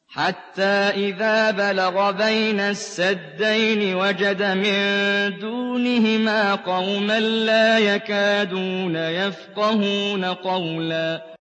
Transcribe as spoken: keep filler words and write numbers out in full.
حَتَّىٰ إِذَا بَلَغَ بَيْنَ السَّدَّيْنِ وَجَدَ مِن دُونِهِمَا قَوْمًا لَّا يَكَادُونَ يَفْقَهُونَ قَوْلًا